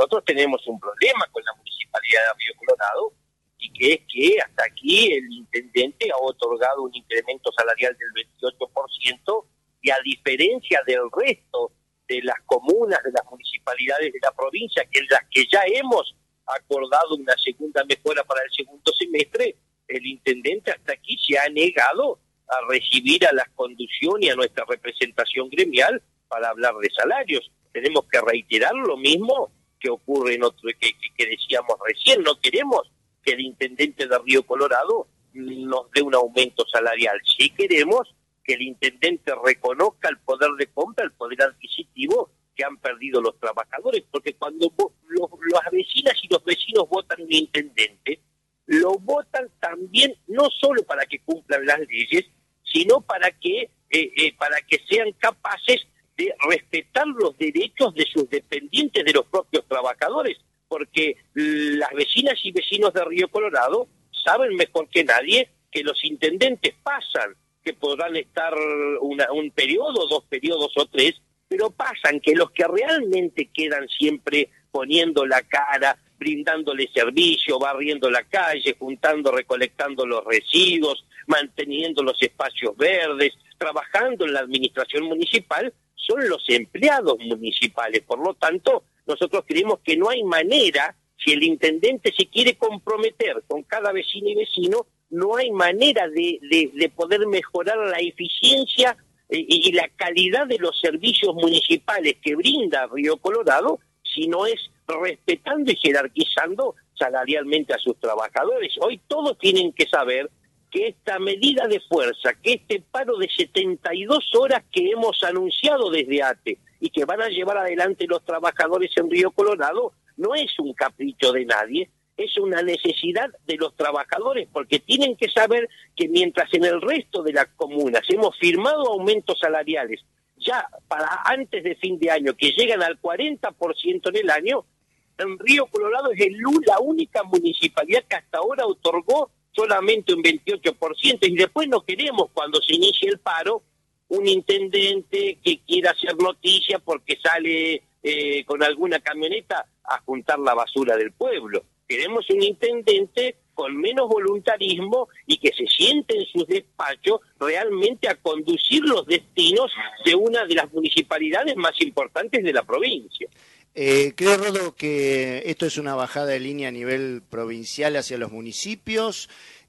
nosotros tenemos un problema con la Municipalidad de Río Colorado, y que es que hasta aquí el intendente ha otorgado un incremento salarial del 28%, y a diferencia del resto de las comunas, de las municipalidades de la provincia, que en las que ya hemos acordado una segunda mejora para el segundo semestre, el intendente hasta aquí se ha negado a recibir a la conducción y a nuestra representación gremial para hablar de salarios. Tenemos que reiterar lo mismo que ocurre en otro, que decíamos recién. No queremos que el intendente de Río Colorado nos dé un aumento salarial. Sí queremos que el intendente reconozca el poder de compra, el poder adquisitivo que han perdido los trabajadores, porque cuando las vecinas y los vecinos votan un intendente, lo votan también no solo para que cumplan las leyes, sino para que sean capaces de respetar los derechos de sus dependientes, de los propios trabajadores, porque las vecinas y vecinos de Río Colorado saben mejor que nadie que los intendentes pasan, que podrán estar un periodo, 2 periodos o 3, pero pasan, que los que realmente quedan siempre poniendo la cara, brindándole servicio, barriendo la calle, juntando, recolectando los residuos, manteniendo los espacios verdes, trabajando en la administración municipal, son los empleados municipales. Por lo tanto, nosotros creemos que no hay manera, si el intendente se quiere comprometer con cada vecino y vecino, no hay manera de poder mejorar la eficiencia y la calidad de los servicios municipales que brinda Río Colorado, si no es respetando y jerarquizando salarialmente a sus trabajadores. Hoy todos tienen que saber que esta medida de fuerza, que este paro de 72 horas que hemos anunciado desde ATE y que van a llevar adelante los trabajadores en Río Colorado, no es un capricho de nadie, es una necesidad de los trabajadores, porque tienen que saber que mientras en el resto de las comunas hemos firmado aumentos salariales ya para antes de fin de año, que llegan al 40% en el año, en Río Colorado es la única municipalidad que hasta ahora otorgó solamente un 28%, y después no queremos, cuando se inicie el paro, un intendente que quiera hacer noticia porque sale con alguna camioneta a juntar la basura del pueblo. Queremos un intendente con menos voluntarismo y que se siente en sus despachos realmente a conducir los destinos de una de las municipalidades más importantes de la provincia. ¿Cree, Rodo, que esto es una bajada de línea a nivel provincial hacia los municipios?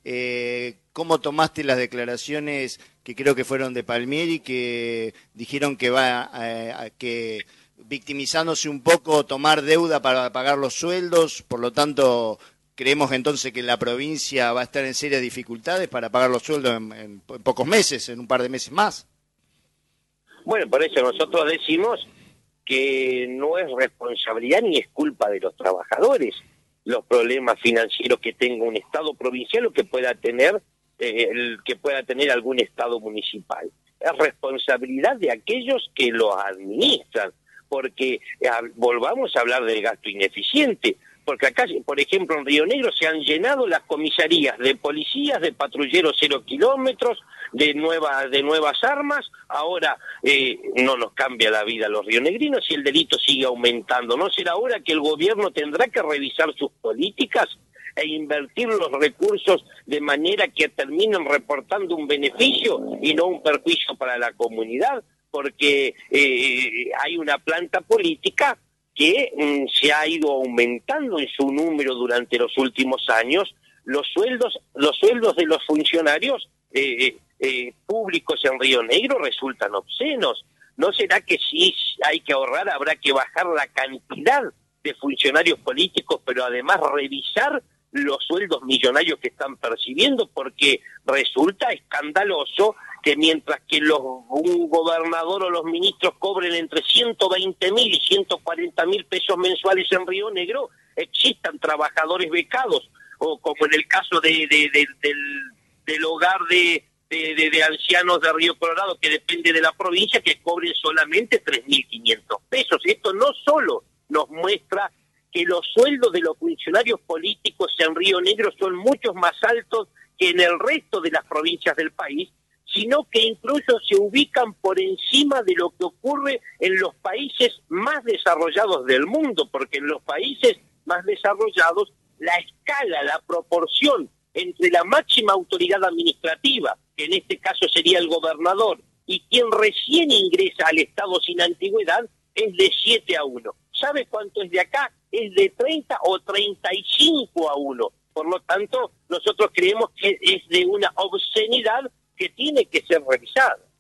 ¿Cómo tomaste las declaraciones que creo que fueron de Palmieri, que dijeron que que victimizándose un poco, tomar deuda para pagar los sueldos? Por lo tanto, creemos entonces que la provincia va a estar en serias dificultades para pagar los sueldos en pocos meses, en un par de meses más. Bueno, por eso nosotros decimos que no es responsabilidad ni es culpa de los trabajadores los problemas financieros que tenga un Estado provincial o que pueda tener algún Estado municipal. Es responsabilidad de aquellos que los administran, porque volvamos a hablar del gasto ineficiente, porque acá, por ejemplo, en Río Negro se han llenado las comisarías de policías, de patrulleros 0 kilómetros, de nuevas armas. Ahora no nos cambia la vida a los rionegrinos y el delito sigue aumentando. ¿No será ahora que el gobierno tendrá que revisar sus políticas e invertir los recursos de manera que terminen reportando un beneficio y no un perjuicio para la comunidad? Porque hay una planta política que se ha ido aumentando en su número durante los últimos años. Los sueldos de los funcionarios públicos en Río Negro resultan obscenos. ¿No será que si hay que ahorrar habrá que bajar la cantidad de funcionarios políticos, pero además revisar los sueldos millonarios que están percibiendo? Porque resulta escandaloso que mientras que un gobernador o los ministros cobren entre 120.000 y 140.000 pesos mensuales en Río Negro, existan trabajadores becados, o como en el caso del hogar de ancianos de Río Colorado, que depende de la provincia, que cobren solamente 3.500 pesos. Esto no solo nos muestra que los sueldos de los funcionarios políticos en Río Negro son mucho más altos que en el resto de las provincias del país, sino que incluso se ubican por encima de lo que ocurre en los países más desarrollados del mundo, porque en los países más desarrollados la escala, la proporción entre la máxima autoridad administrativa, que en este caso sería el gobernador, y quien recién ingresa al Estado sin antigüedad, es de 7-1. ¿Sabe cuánto es de acá? Es de 30 o 35-1. Por lo tanto, nosotros creemos que es de una obscenidad que tiene que ser revisada.